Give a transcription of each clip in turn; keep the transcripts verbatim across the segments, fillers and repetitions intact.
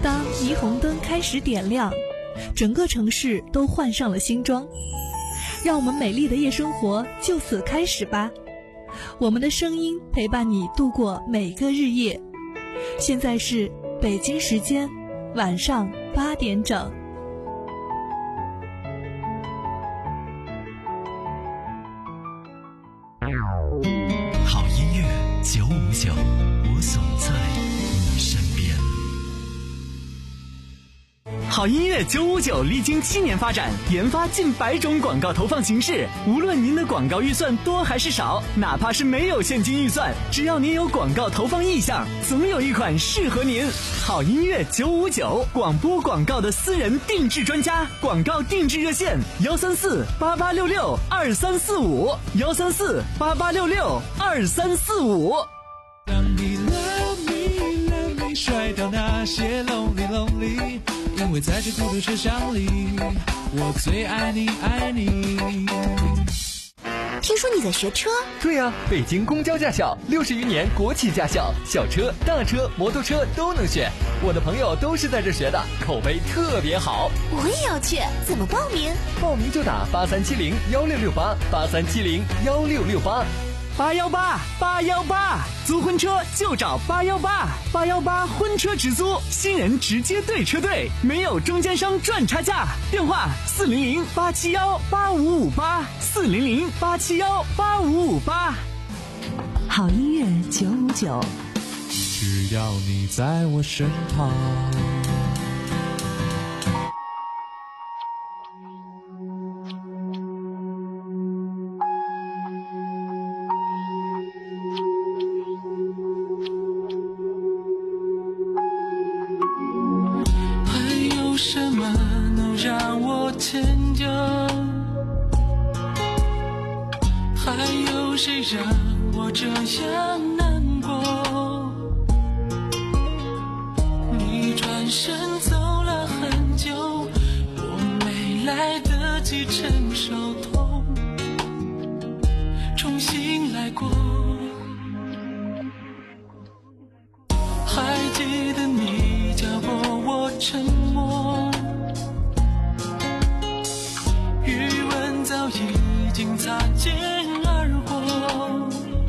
当霓虹灯开始点亮，整个城市都换上了新装，让我们美丽的夜生活就此开始吧。我们的声音陪伴你度过每个日夜。现在是北京时间晚上八点整。 好音乐九五九，我总在你身边。好音乐九五九历经七年发展，研发近百种广告投放形式。无论您的广告预算多还是少，哪怕是没有现金预算，只要您有广告投放意向，总有一款适合您。好音乐九五九，广播广告的私人定制专家，广告定制热线幺三四八八六六二三四五幺三四八八六六二三四五。 当你 love me love me 甩掉那些 lonely lonely， 因为在这孤独车厢里，我最爱你爱你。 听说你在学车？ 对呀、啊，北京公交驾校六十余年国企驾校，小车、大车、摩托车都能选。我的朋友都是在这学的，口碑特别好。 我也要去，怎么报名？ 报名就打八三七零幺六六八八三七零幺六六八。 八幺八八幺八，租婚车就找八幺八，八幺八婚车直租，新人直接对车队，没有中间商赚差价。电话四零零八七幺八五五八，四零零八七幺八五五八。 好音乐九五九， 只要你在我身旁。 什么能让我迁就？还有谁让我这样难过？你转身走了很久，我没来得及承受痛，重新来过。还记得你教过我沉默，余温早已经擦肩而过，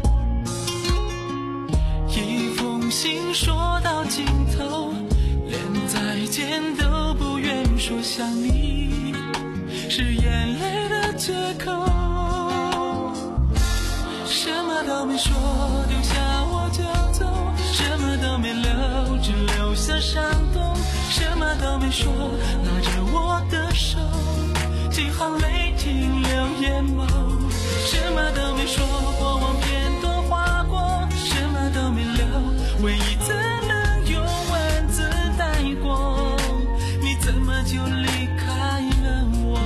一封信说到尽头，连再见都不愿说想你，是眼泪的借口。什么都没说，丢下我就走，什么都没留，只留下伤痛。什么都没说，拿着我的手，几行泪停留眼眸。什么都没说，过往片段划过，什么都没留，唯一只能用文字带过。你怎么就离开了我？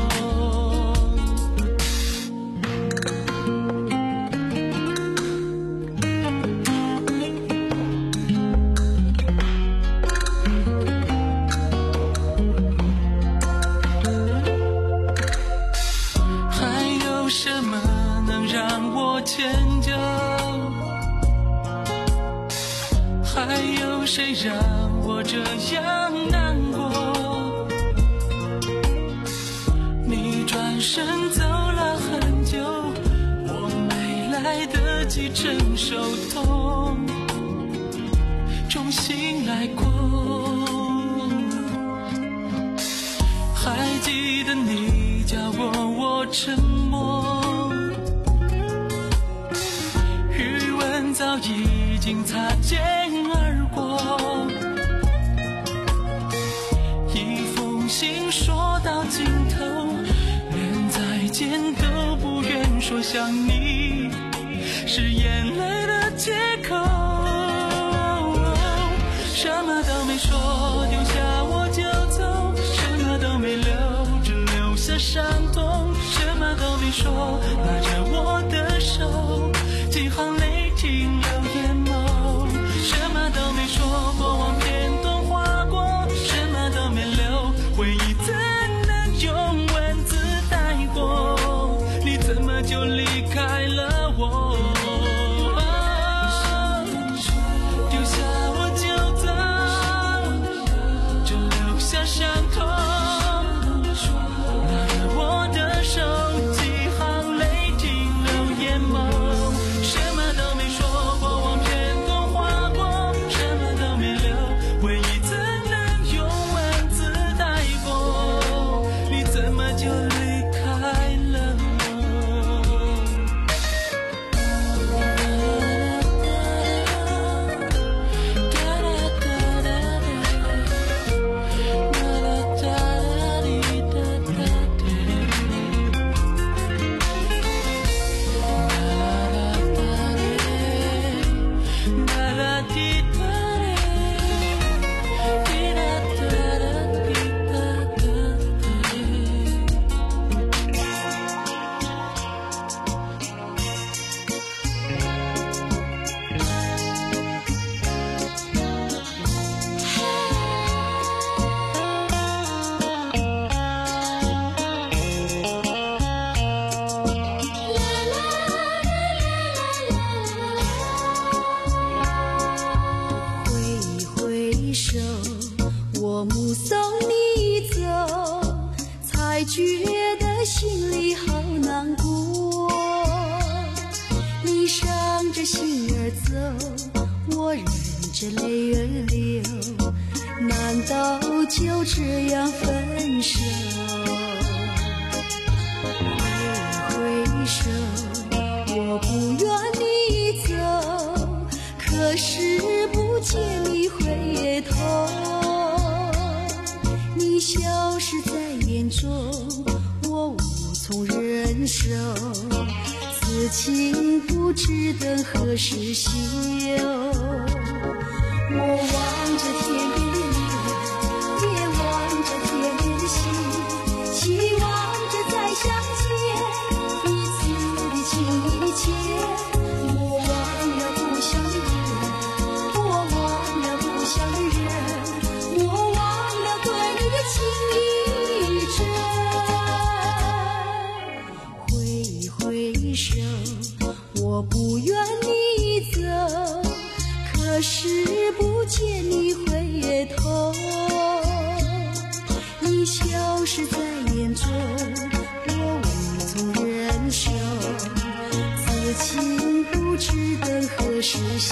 什么能让我迁就？还有谁让我这样难过？你转身走了很久，我没来得及承受痛，重新来过。还记得你教过我沉默，余温早已经擦肩而过，一封信说到尽头，连再见都不愿说想你，是眼泪的借口。什么都没说，丢下我就走，什么都没留，只留下伤痛。什么都没说，拿着我的手，几行泪停留眼眸。什么都没说，过往片段划过，什么都没留，回忆怎能用文字带过？你怎么就离开了我？丢下我就走， 我忍着泪儿流，难道就这样分手？挥挥手，我不愿你走，可是不见你回头。你消失在眼中，我无从忍受，此情不知等何时休。我望着天边的月，也望着天边的星，期望着再相见，彼此的情意切。我忘了故乡的人，我忘了故乡的人，我忘了对你的情意真。挥挥手，我不愿你走，可是不见你回头。你消失在眼中，我无从忍受，此情不知等何时休。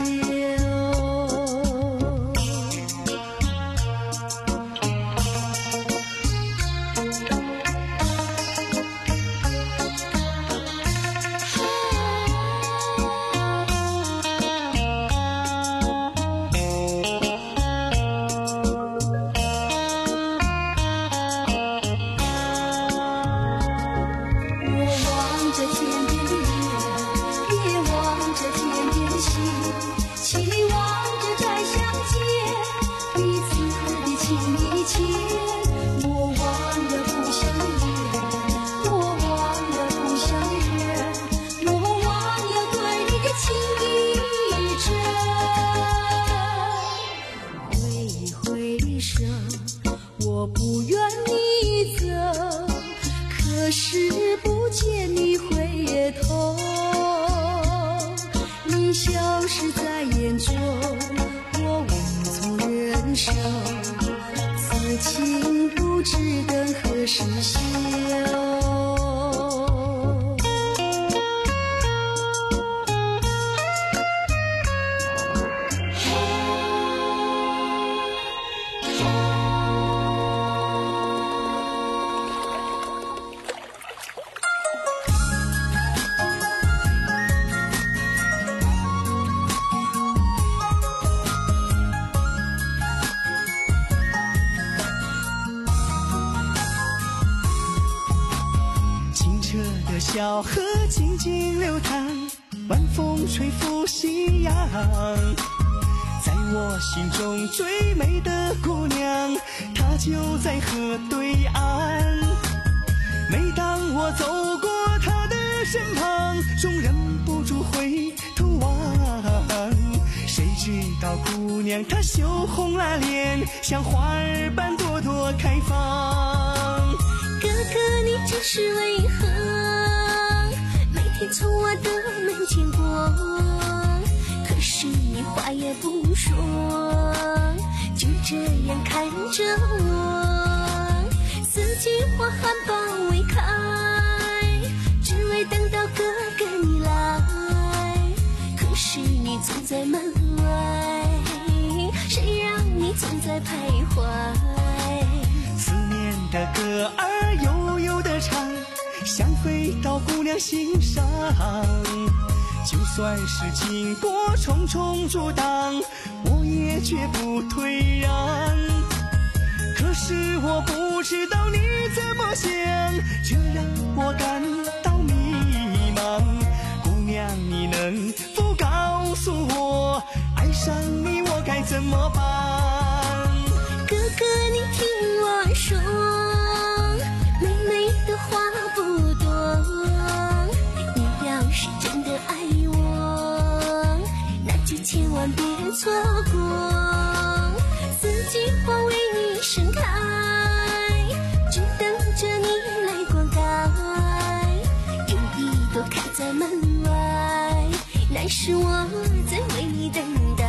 我不愿你走，可是不见你回头。你消失在眼中，我无从忍受，此情不知等何时休。 小河静静流淌，晚风吹拂夕阳，在我心中最美的姑娘，她就在河对岸。每当我走过她的身旁，总忍不住回头望，谁知道姑娘她羞红了脸，像花儿般朵朵开放。 哥哥你这是为何每天从我的门前过？可是你话也不说，就这样看着我。四季花含苞未开，只为等到哥哥你来。可是你总在门外，谁让你总在徘徊？ 思念的歌儿悠悠地唱，想飞到姑娘心上。就算是经过重重阻挡，我也绝不退让。可是我不知道你怎么想，这让我感到迷茫。姑娘你能否告诉我，爱上你我该怎么办？ 哥哥你听我说，妹妹的话不多，你要是真的爱我，那就千万别错过。四季花为你盛开，只等着你来灌溉。有一朵开在门外，那是我在为你等待。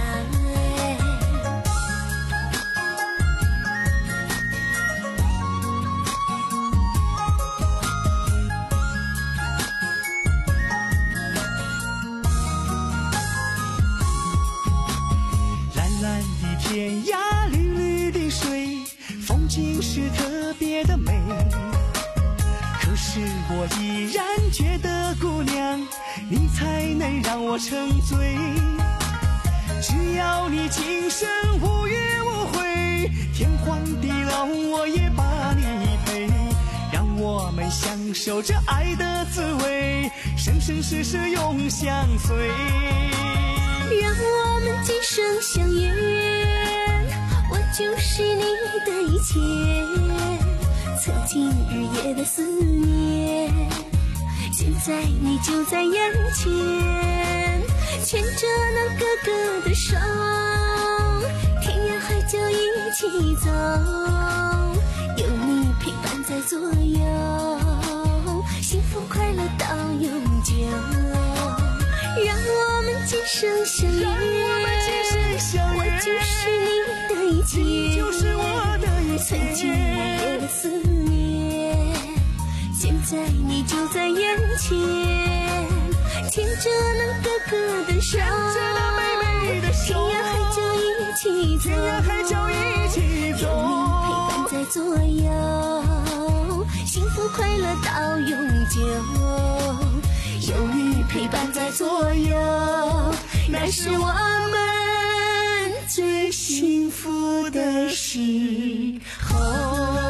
我沉醉，只要你今生无怨无悔，天荒地老我也把你陪，让我们享受这爱的滋味，生生世世永相随。 让我们今生相约，我就是你的一切，曾经日夜的思念，现在你就在眼前，牵着那哥哥的手，天涯海角一起走，有你陪伴在左右，幸福快乐到永久。让我们今生相约，我就是你的一切， 你就是我的一切， 曾经日夜的思念，现在你就在眼前，牵着那哥哥的手， 牵着那妹妹的手， 天涯海角一起走， 天涯海角一起走， 有你陪伴在左右，幸福快乐到永久。有你陪伴在左右，那是我们最幸福的时候。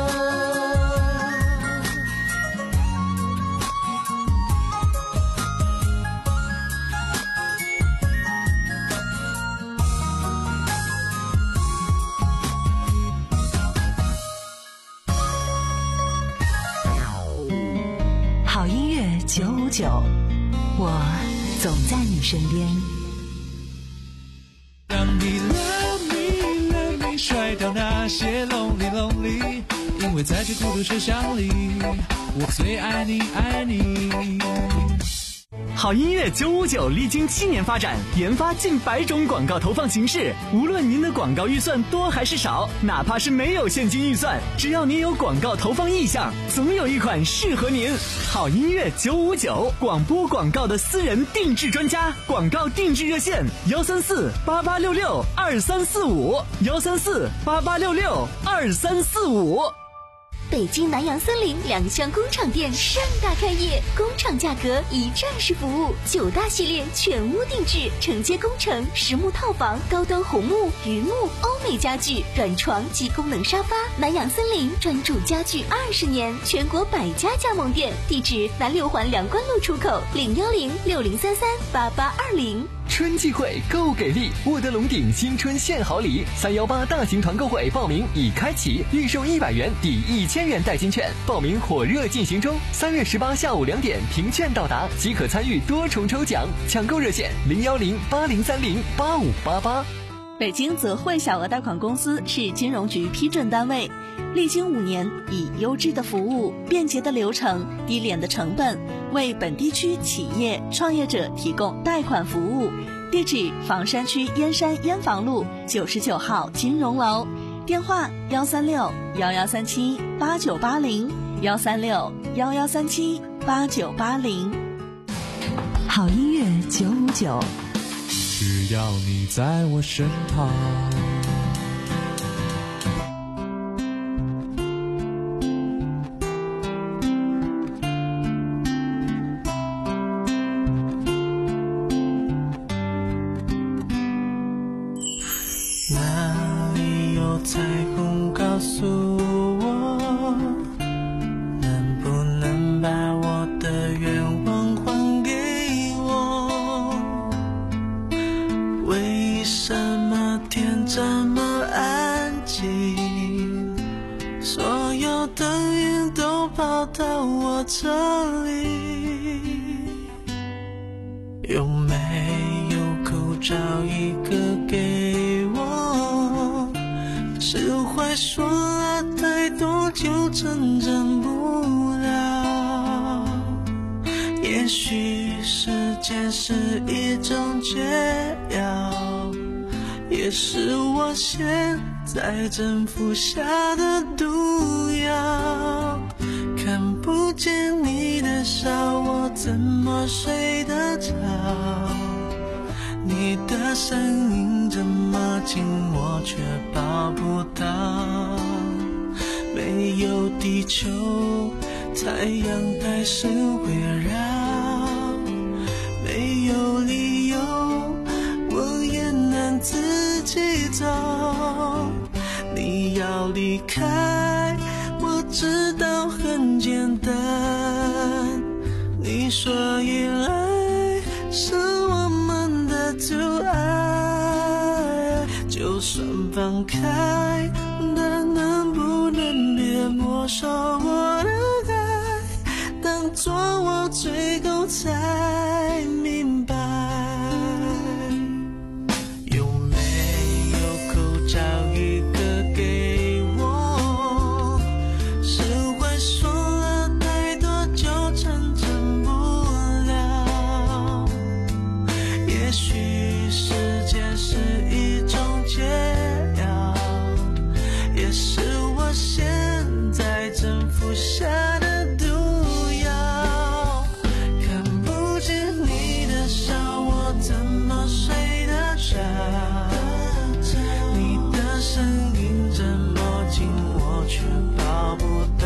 好音乐九五九，我总在你身边。 让你 love me love me 甩掉那些 lonely lonely， 因为在这孤独车厢里，我最爱你爱你。 好音乐九五九历经七年发展，研发近百种广告投放形式。无论您的广告预算多还是少，哪怕是没有现金预算，只要您有广告投放意向，总有一款适合您。好音乐九五九，广播广告的私人定制专家，广告定制热线：幺三四八八六六二三四五，幺三四八八六六二三四五。 北京南洋森林两厢工厂店盛大开业，工厂价格一站式服务，九大系列全屋定制，承接工程、实木套房、高端红木、榆木、欧美家具、软床及功能沙发。南洋森林专注家具二十年，全国百家加盟店，地址南六环梁关路出口，零幺零六零三三八八二零。 春季会购给力，沃德龙鼎新春献好礼，三幺八大型团购会报名已开启，预售一百元抵一千元代金券，报名火热进行中。三月十八下午两点凭券到达即可参与多重抽奖，抢购热线零幺零八零三零八五八八。 北京泽惠小额贷款公司是金融局批准单位，历经五年，以优质的服务、便捷的流程、低廉的成本，为本地区企业创业者提供贷款服务。地址：房山区燕山燕房路九十九号金融楼，电话：幺三六幺幺三七八九八零，幺三六幺幺三七八九八零。 好音乐九五九， 只要你在我身旁。 哪里有彩虹告诉我，能不能把我的愿望还给我？为什么天这么安静，所有灯影都跑到我这里？有没有口罩一个给我？释怀说了太多就成真不了。也许时间是一种解药，也是我现在正服下的毒药。看不见你的笑，我怎么睡得着？你的声音这么近，我却抱不到。没有地球，太阳还是围绕。没有理由， 走。你要离开，我知道很简单。你说依赖是我们的阻碍，就算放开，但能不能别没收我的爱，当作我最后才明白。有没有口罩一个给我？是会说了太多就成真不了。也许时间是一种解药，也是我现在正服下的毒药。看不见你的笑，我怎么睡得着？你的声音这么近，我却抱不到。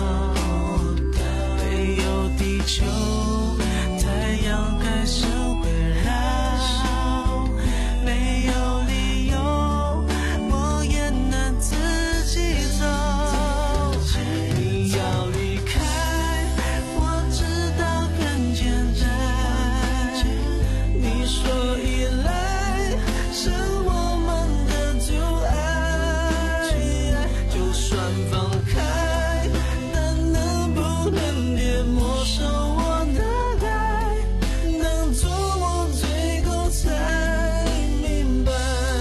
没有地球，太阳开始围绕。没有理由，我也能自己走。你要离开，我知道很简单。你说依赖是我们的阻碍，就算放开，但能不能别没收我的爱，当作我最后才明白。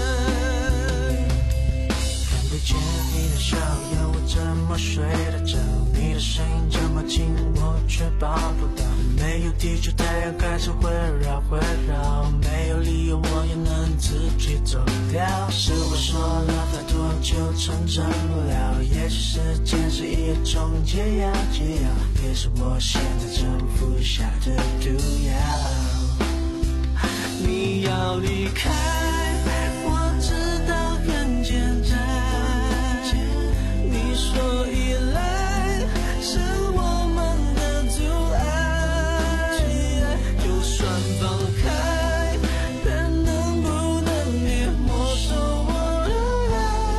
看不见你的笑，要我怎么睡得着？你的声音这么近，我却抱不到。没有地球，太阳开始围绕围绕。没有理由，我也能自己走掉。是我说了太多就成真不了，也许时间是一种解药解药，也是我现在正服下的毒药。你要离开，我知道很简单。你说依赖是我们的阻碍，就算放开，但能不能别没收我的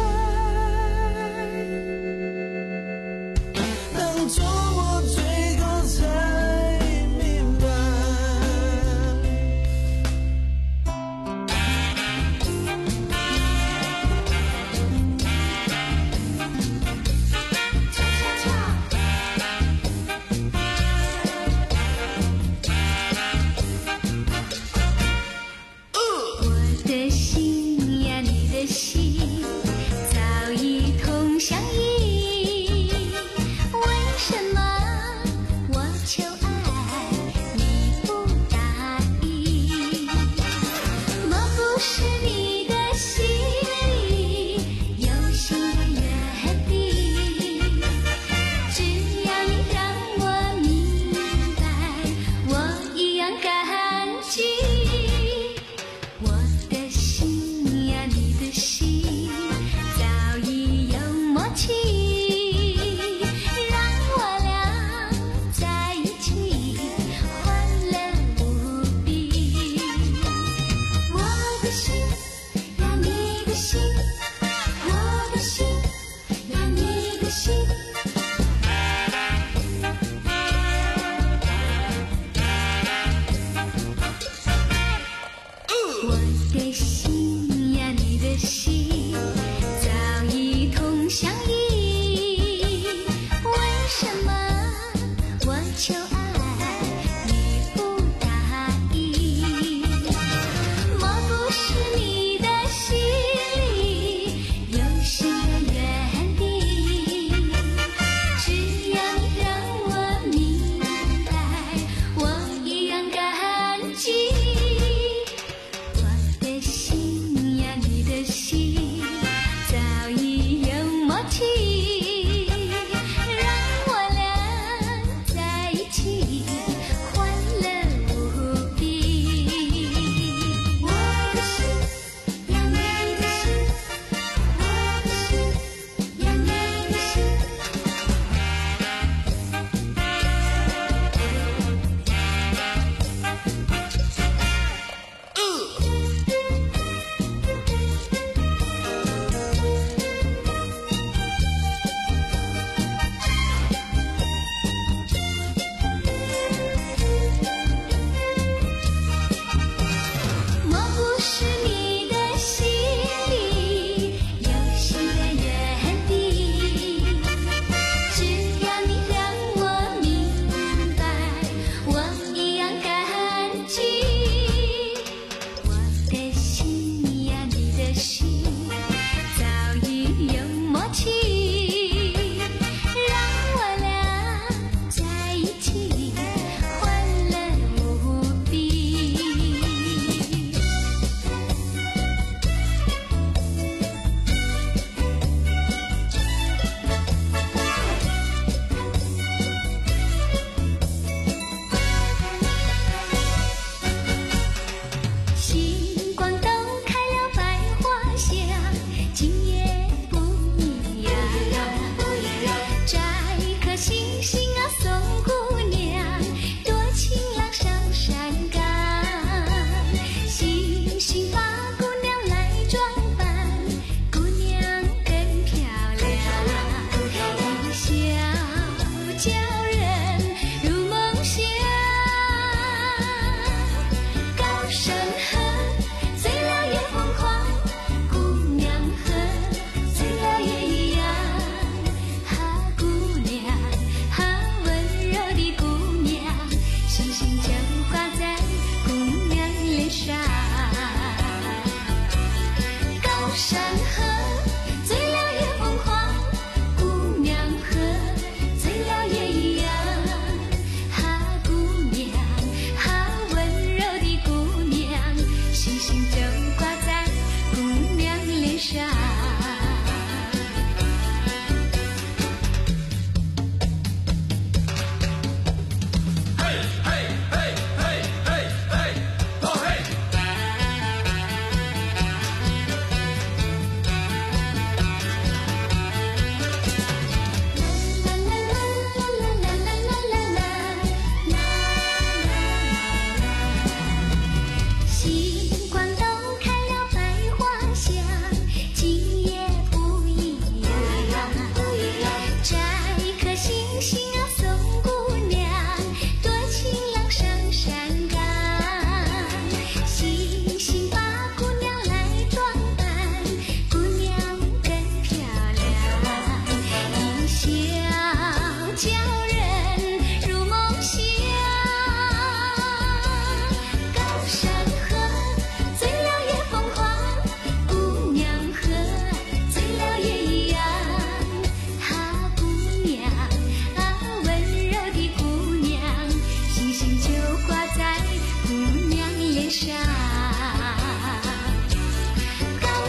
爱，当作我最后才明白。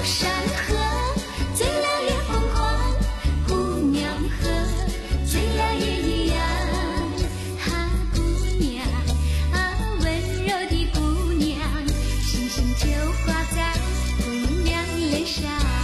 山河醉了也疯狂，姑娘河醉了也一样。啊，姑娘啊，温柔的姑娘，星星就画在姑娘脸上。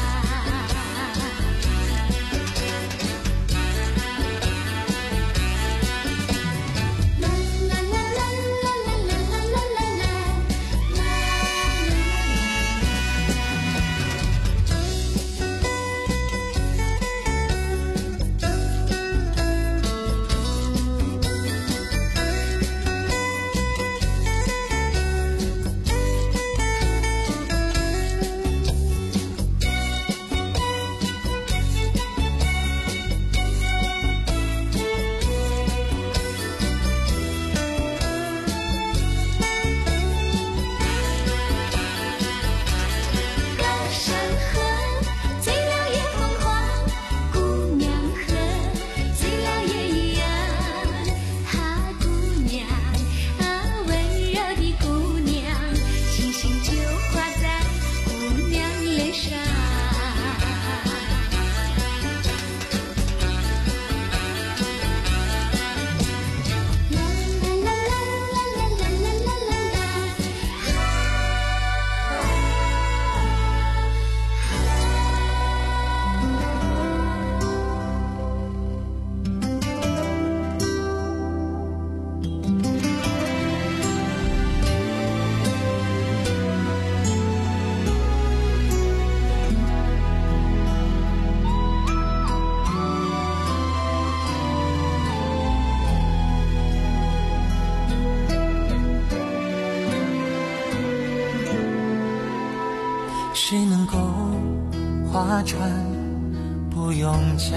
谁能够划船不用桨？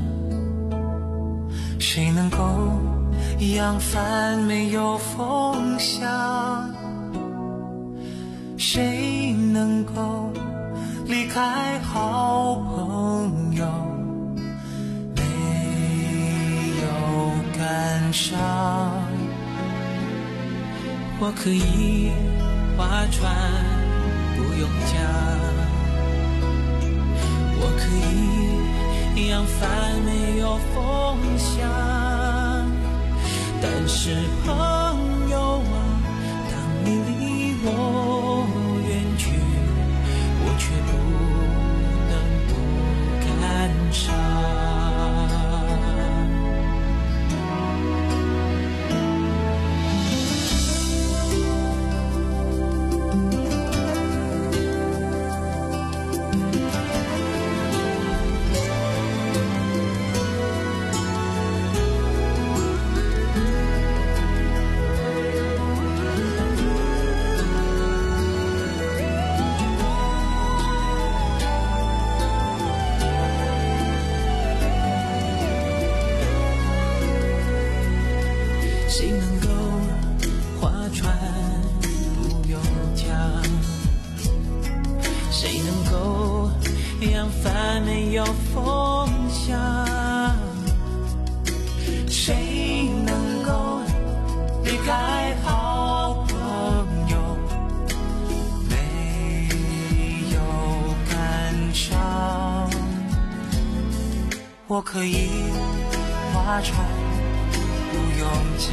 谁能够扬帆没有风向？谁能够离开好朋友没有感伤？我可以划船不用桨，我可以扬帆没有风向，但是朋友啊，当你离我远去，我却不能不感伤。谁能够划船不用桨？谁能够扬帆没有风向？谁能够离开好朋友没有感伤？我可以划船不用桨，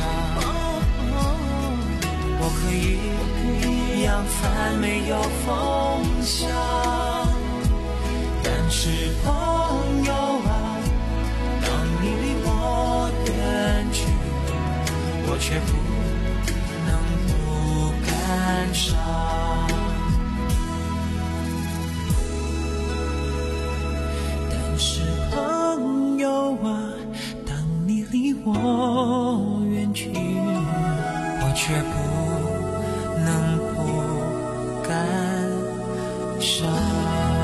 我可以扬帆没有风向，但是朋友啊，当你离我远去，我却不能不感伤。但是朋友啊，离我远去，我却不能不感伤。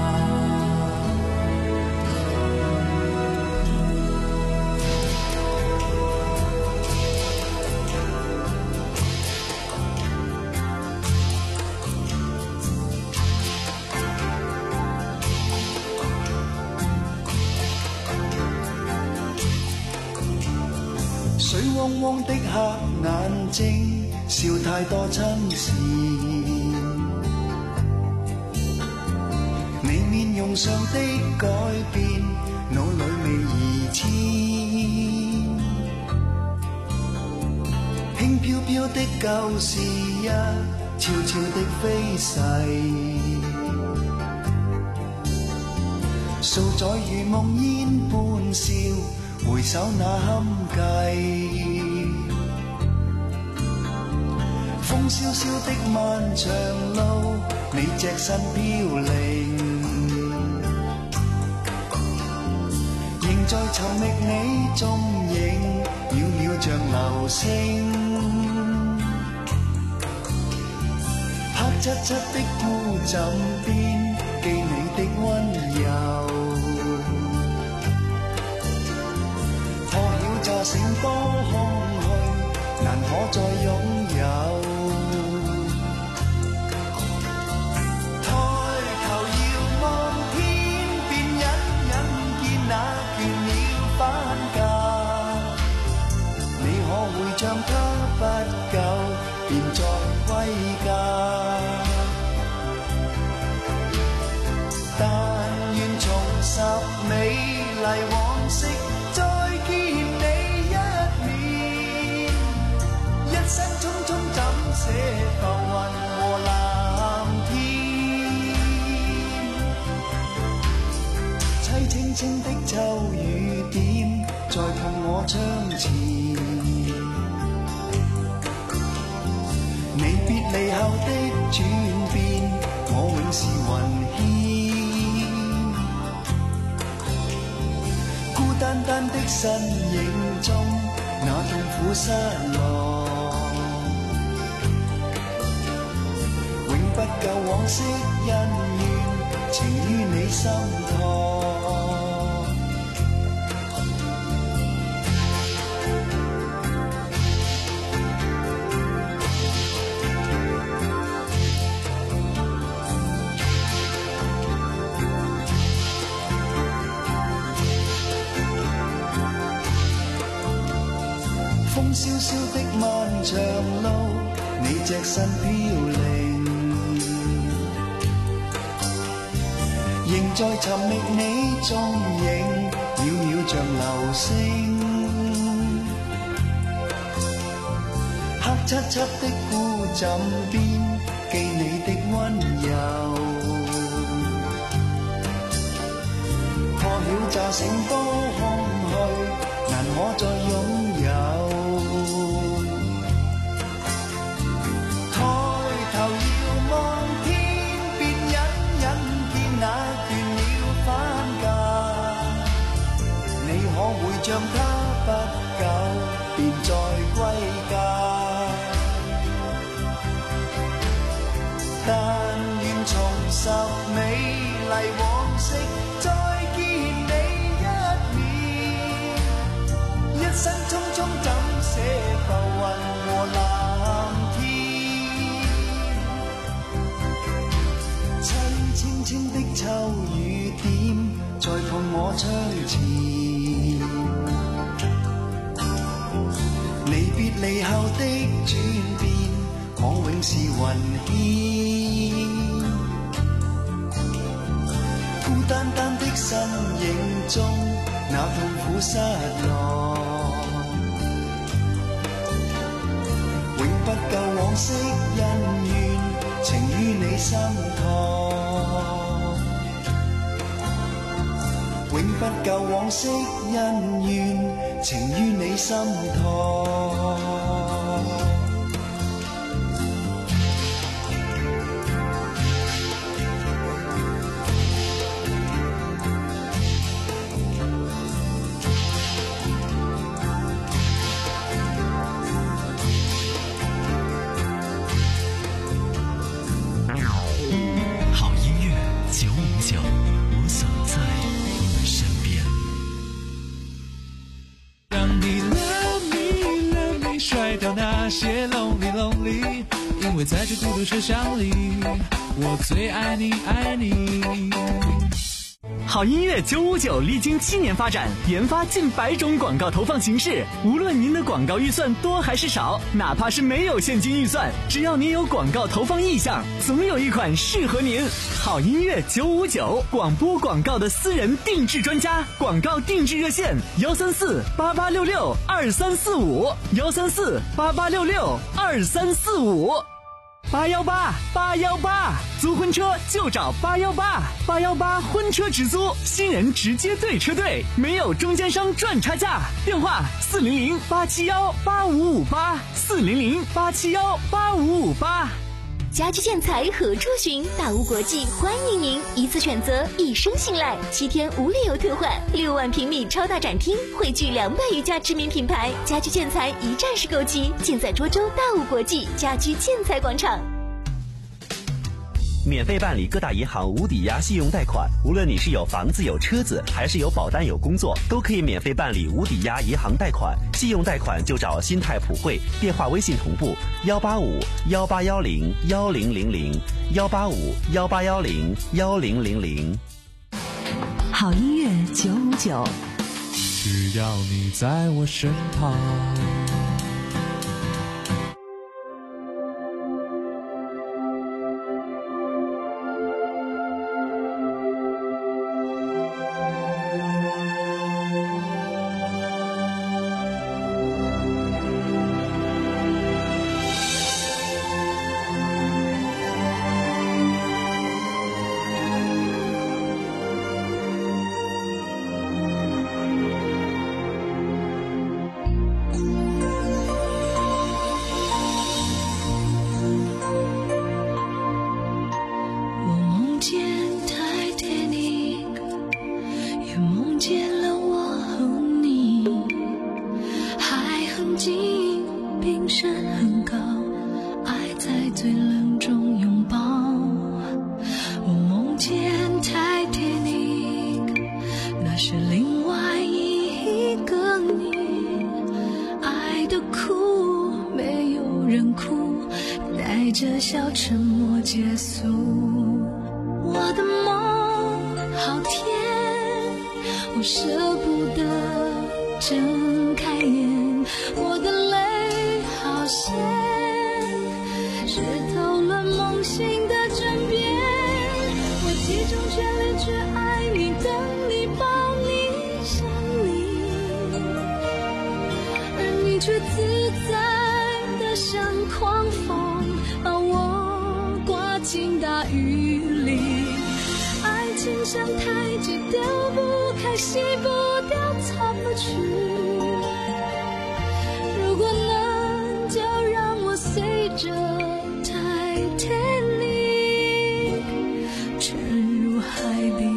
水汪汪的黑眼睛，笑太多亲事。你命上的改變，腦裏未移遷。輕飄飄的舊事一悄悄的飛逝，數載如夢煙般笑，回首那堪計。風蕭蕭的漫長路，你隻身飄零，仍在尋覓你蹤影，渺渺像流星。黑漆漆的孤枕邊，記你的溫柔。破曉乍醒多空虛，難可再擁有。像他不久便再歸家，但願重拾美麗往昔，再見你一面。一生匆匆怎捨浮雲和藍天，凄清清的秋雨點在碰我窗前。你別離後的轉變，我永是雲牽。孤單單的身影中，那痛苦失落，永不夠往昔恩怨，情於你心託。風蕭蕭的漫長路，你隻身飄零，仍在尋覓你蹤影，渺渺像流星。黑漆漆的孤枕邊，記你的溫柔。破曉乍醒多空虛，難可再擁有。像他不久便再歸家，但願重拾美麗往昔，再見你一面。一生匆匆怎捨浮雲和藍天，凄清清的秋雨點在碰我窗前。離別離後的轉變，我永是雲牽。孤單單的身影中，那痛苦失落，永不夠往昔恩怨，情於你心託。永不夠往昔恩怨，情於你心託。 好音乐九五九，我所在你身边。 让你 love me love me 甩掉那些 lonely lonely， 因为在这孤独车厢里，我最爱你爱你。 好音乐九五九历经七年发展，研发近百种广告投放形式。无论您的广告预算多还是少，哪怕是没有现金预算，只要您有广告投放意向，总有一款适合您。好音乐九五九，广播广告的私人定制专家，广告定制热线：幺三四八八六六二三四五，幺三四八八六六二三四五。八幺八八幺八，租婚车就找八幺八，八幺八婚车直租，新人直接对车队，没有中间商赚差价。电话：四零零八七幺八五五八，四零零八七幺八五五八。 家居建材何处寻？大屋国际欢迎您，一次选择，一生信赖，七天无理由退换，六万平米超大展厅，汇聚两百余家知名品牌，家居建材一站式购齐，尽在涿州大屋国际家居建材广场。 免费办理各大银行无抵押信用贷款，无论你是有房子有车子，还是有保单有工作，都可以免费办理无抵押银行贷款。信用贷款就找新泰普惠，电话微信同步幺八五幺八幺零幺零零零幺八五幺八幺零幺零零零。 好音乐九五九， 只要你在我身旁。 这小沉默结束，我的梦好甜，我舍不得睁开眼，我的泪好咸，湿透了梦醒的枕边，我集中全力去爱你，等你抱你想你，而你却自在的像狂风，把我刮进大雨里。爱情像太极，丢不开，洗不掉，擦不去。如果能，就让我随着 Titanic 沉入海底。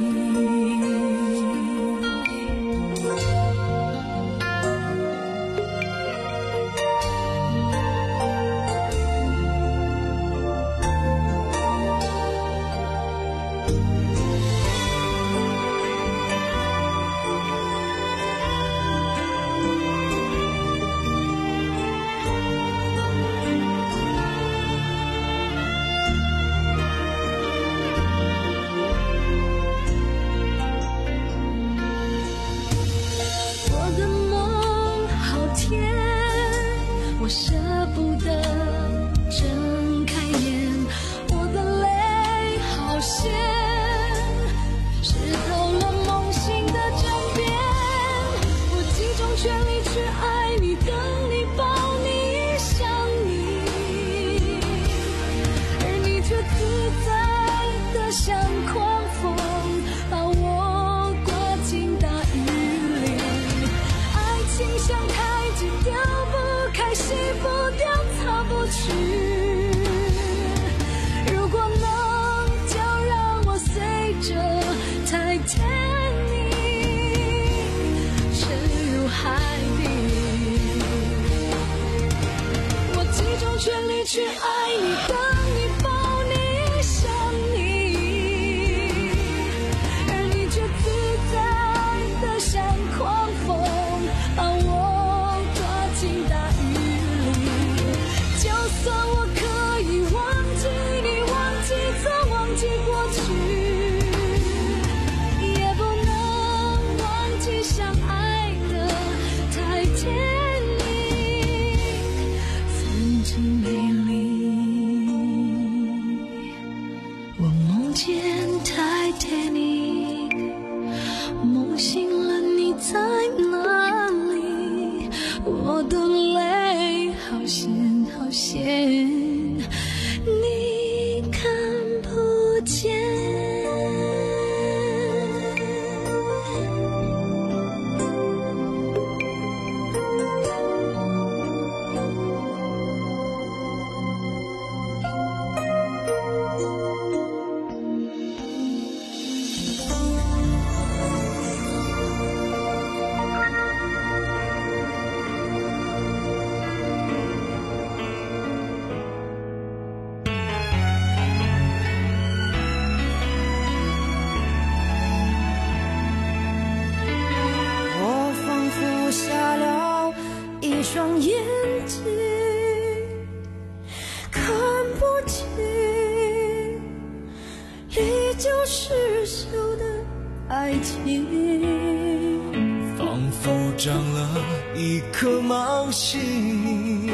刺绣的爱情， 仿佛长了一颗盲心，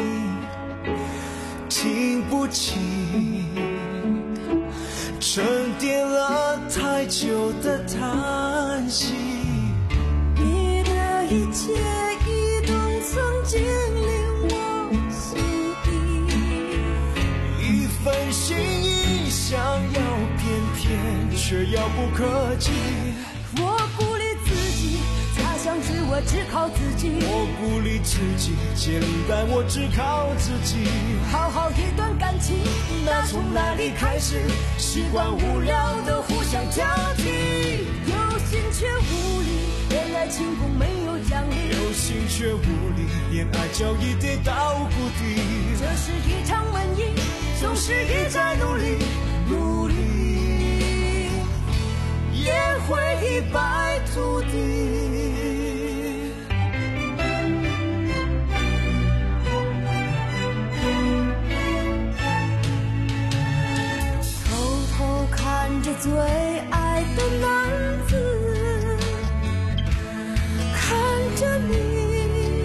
听不清沉淀了太久的叹息。 你的一切一动曾经令我心底， 一份心意想要偏偏却遥不可及。 我鼓励自己，擦香水我只靠自己。 我鼓励自己，接领带我只靠自己。 好好一段感情，那从哪里开始？习惯无聊的互相交替，有心却无力，恋爱轻功没有奖励。 有心却无力，恋爱早已跌到谷底。 这是一场瘟疫，总是一再努力，努力也会一败涂地。看着最爱的男子，看着你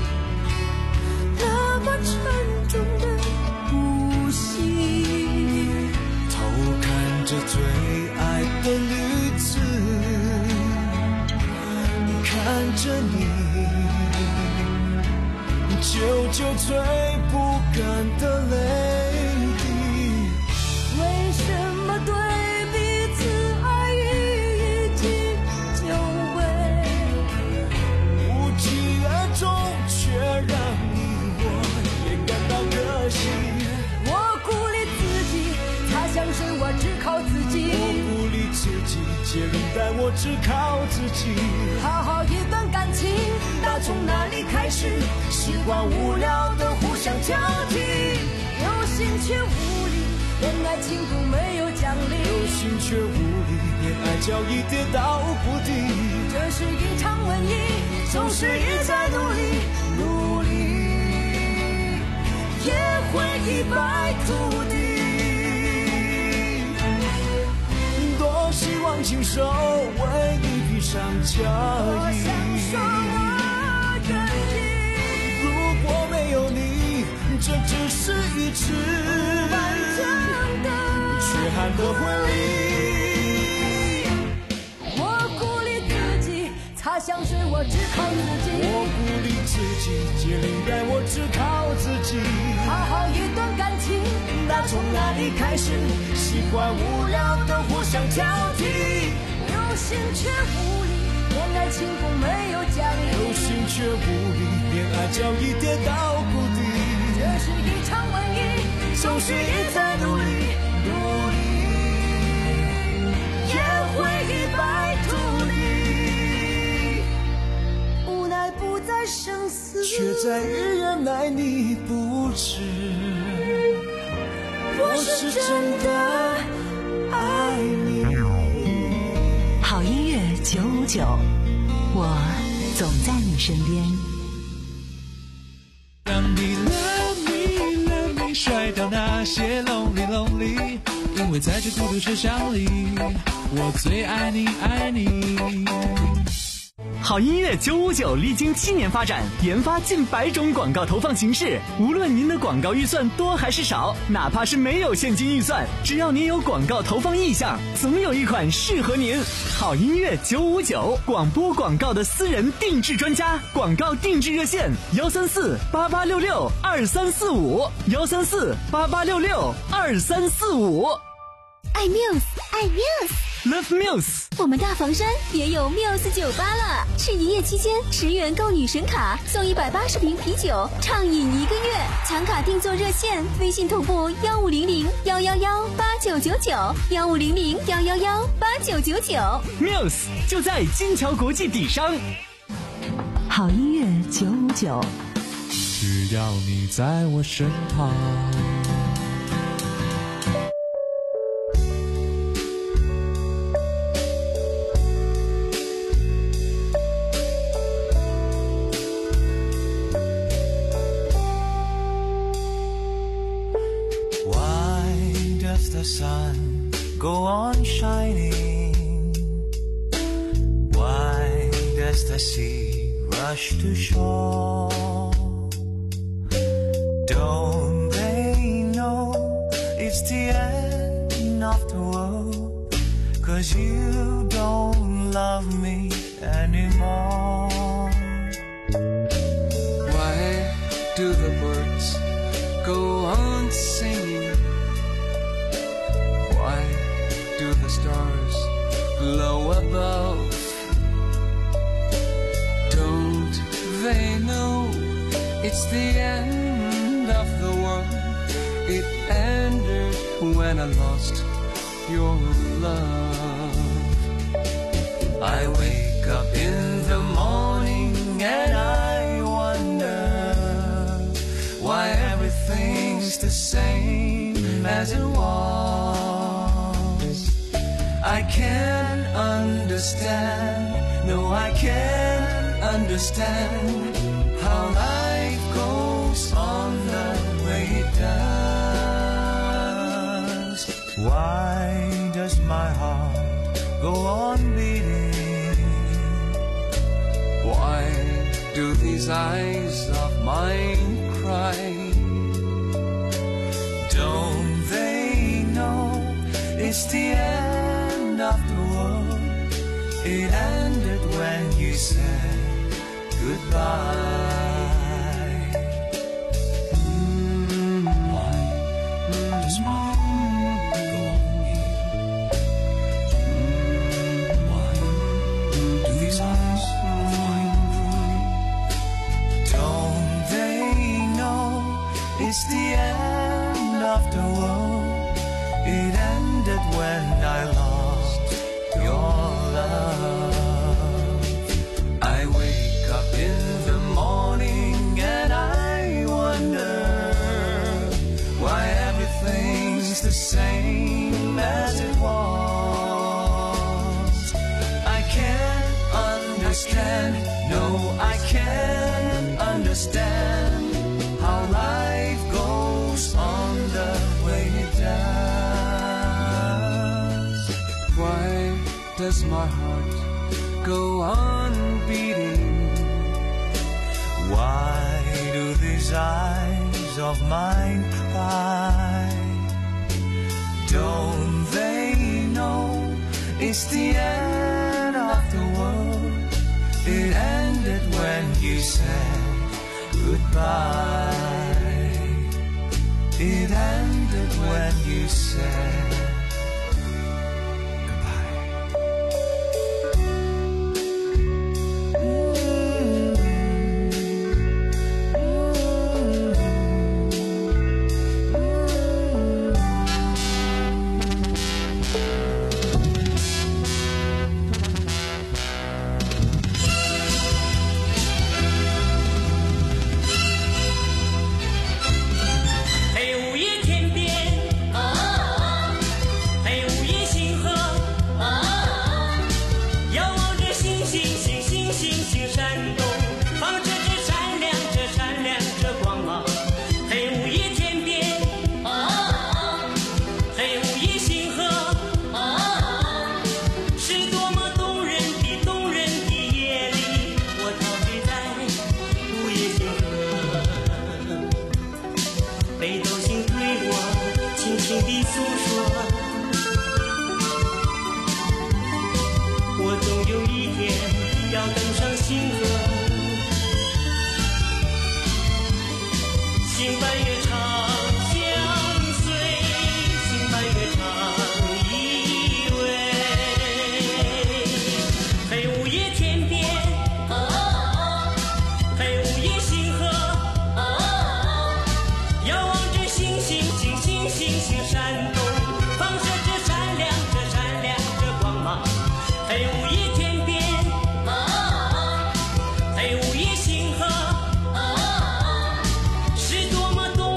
那么沉重的呼吸， 偷看着最爱的女子，看着你久久催不干的泪滴。 为什么对彼此爱已经久违， 无疾而终，却让你我也感到可惜。 我鼓励自己，擦香水我只靠自己。 我鼓励自己，接领带我只靠自己。 好好一段感情，那从哪里开始？习惯无聊的互相交替，有心却无力，恋爱轻功没有奖励。 有心却无力，恋爱早已跌到谷底。 这是一场瘟疫，总是一再努力，努力也会一败涂地。 多希望亲手为你披上嫁衣，如果没有你，这只是一次缺憾的婚礼。 我鼓励自己，擦香水我只靠自己。 我鼓励自己，接领带我只靠自己。 好好一段感情，那从哪里开始？习惯无聊的互相挑剔，有心却无力，恋爱轻功没有奖励。 有心却无力，恋爱早已跌到谷底。 这是一场瘟疫，总是一再努力，努力也会一败涂地。无奈不再生死， 却在于原来你不知，我是真的爱你。 好音乐九五九，我总在你身边。 让你 love me love me， 甩掉那些 lonely lonely， 因为在这孤独车厢里，我最爱你爱你。 好音乐九五九历经七年发展，研发近百种广告投放形式。无论您的广告预算多还是少，哪怕是没有现金预算，只要您有广告投放意向，总有一款适合您。好音乐九五九，广播广告的私人定制专家，广告定制热线：幺三四八八六六二三四五，幺三四八八六六二三四五。 爱 Muse， 爱 Muse。Love Muse， 我们大房山也有 Muse 酒吧了。是营业期间，十元购女神卡，送一百八十瓶啤酒，畅饮一个月。抢卡订座热线：微信同步幺五零零幺幺幺八九九九，幺五零零幺幺幺八九九九。 Muse 就在金桥国际底商。 好音乐九五九， 只要你在我身旁。 Sun go on shining as the sea rushed to shore. Don't they know it's the end of the world? 'Cause you don't love me anymore. Why do the birds go on singing? Why do the stars glow above? Don't they know it's the end of the world? It ended when I lost your love. I wake up in the morning and I wonder why everything's the same as it was. I can't understand, no I can't understand how life goes on the way it does. Why does my heart go on beating? Why do these eyes of mine cry? Don't they know it's the end of the world? It ended when you said goodbye. Mm, why does my heart go on beating? Mm, why do these eyes of mine cry? Don't they know it's the end of the world? It ended when I lost your love. I wake up in the morning and I wonder why everything's the same as it was. I can't understand, no I can't understand how life goes on the way it does. Why does my heart go on beating? Why do these eyes of mine cry? Don't they know it's the end of the world? It ended when you said goodbye. It ended when you said 是多么动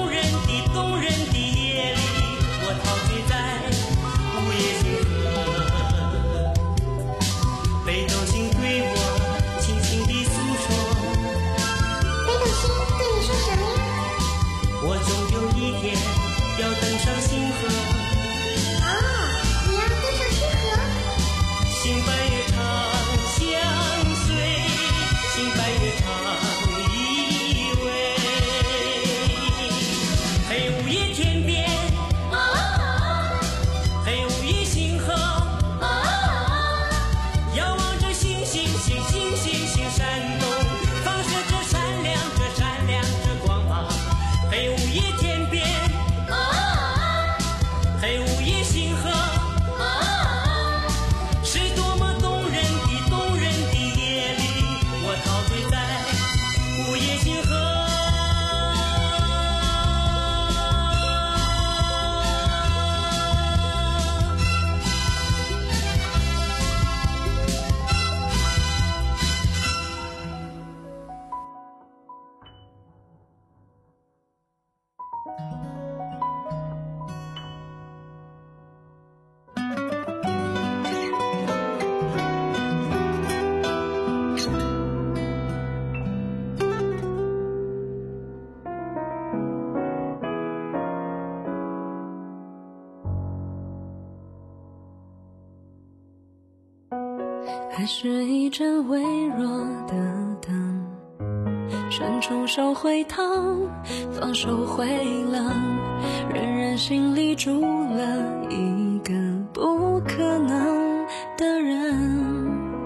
还是一盏微弱的灯，伸出手会烫，放手会冷，人人心里住了一个不可能的人。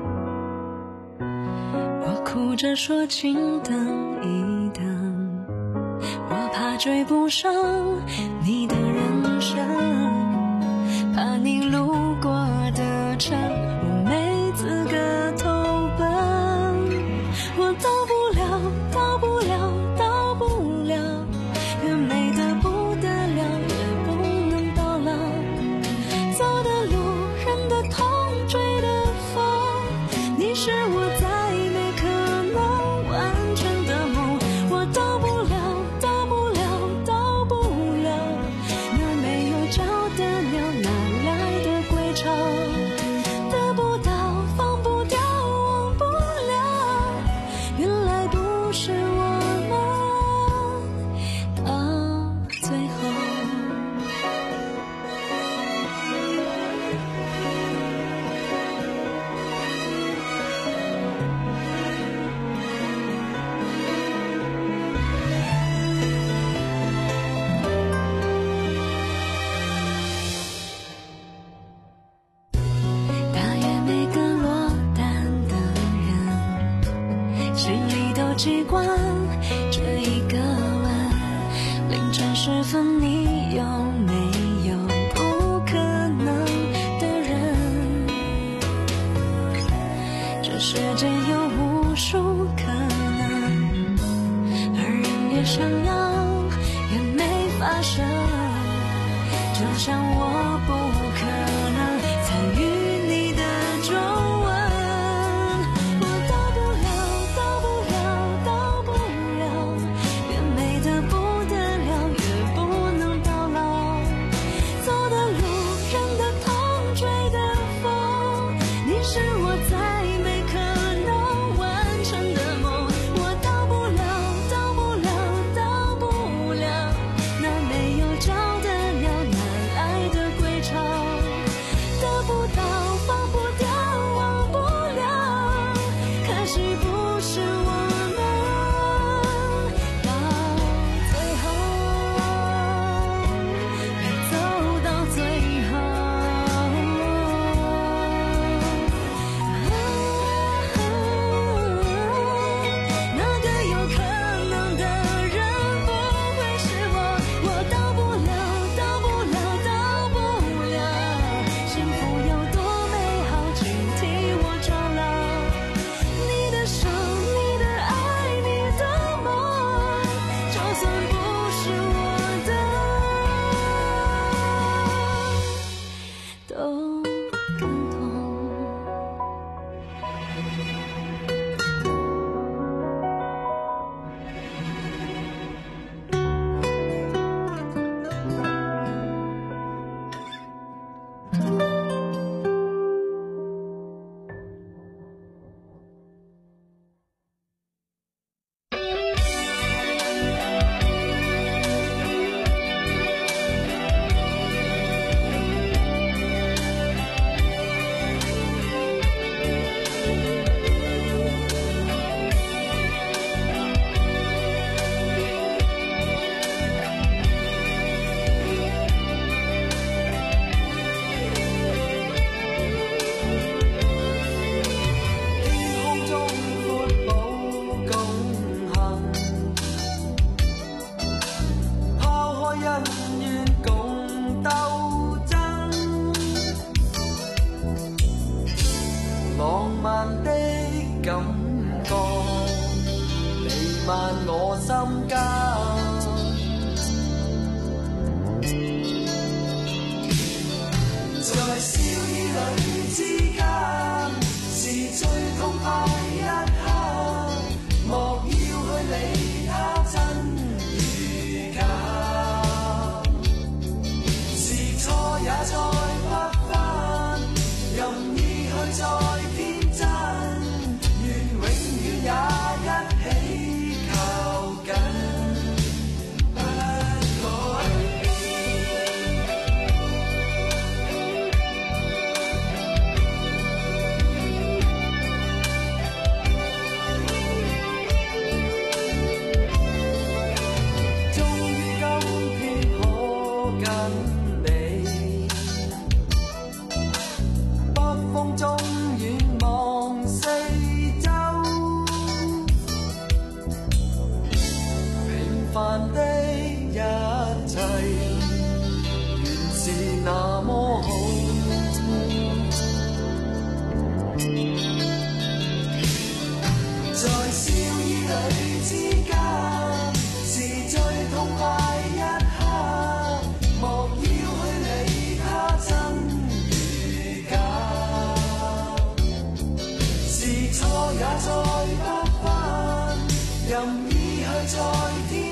我哭着说请等一等，我怕追不上你的人生，怕你路过的城我没资格投奔。我到不了到不了到不了，越美得不得了也不能到老，走的路人的痛追的风，你是我再没可能完成的梦。我到不了到不了到不了，那没有脚的鸟哪来的归巢，得不到放不掉忘不了，原来不是我们到最后。大约每个落单的人心里都记惯这一个吻，凌晨时分你有没有不可能的人？这世界有无数可能，而人越想要越没发生，就像我不可能参与你的皱纹。我到不了到不了到不了，越美得不得了越不能到老，走的路人的痛追的风，你是我再没可能完成的梦。我到不了到不了到不了，那没有脚的鸟哪来的归巢，得不到放不掉忘不了，可惜不是我们到最后，没走到最后。那个有可能的人不会是我，我到不了到不了到不了，幸福有多美好请替我抓牢，你的手你的爱你的梦，就算不是我的都更痛。 浪漫的感覺彌漫我心間，在笑與淚之間，是最痛快一刻，莫要去理它真與假，是錯也再不返，任意去再天真，願永遠也一起靠近。 再不返，任意去在天。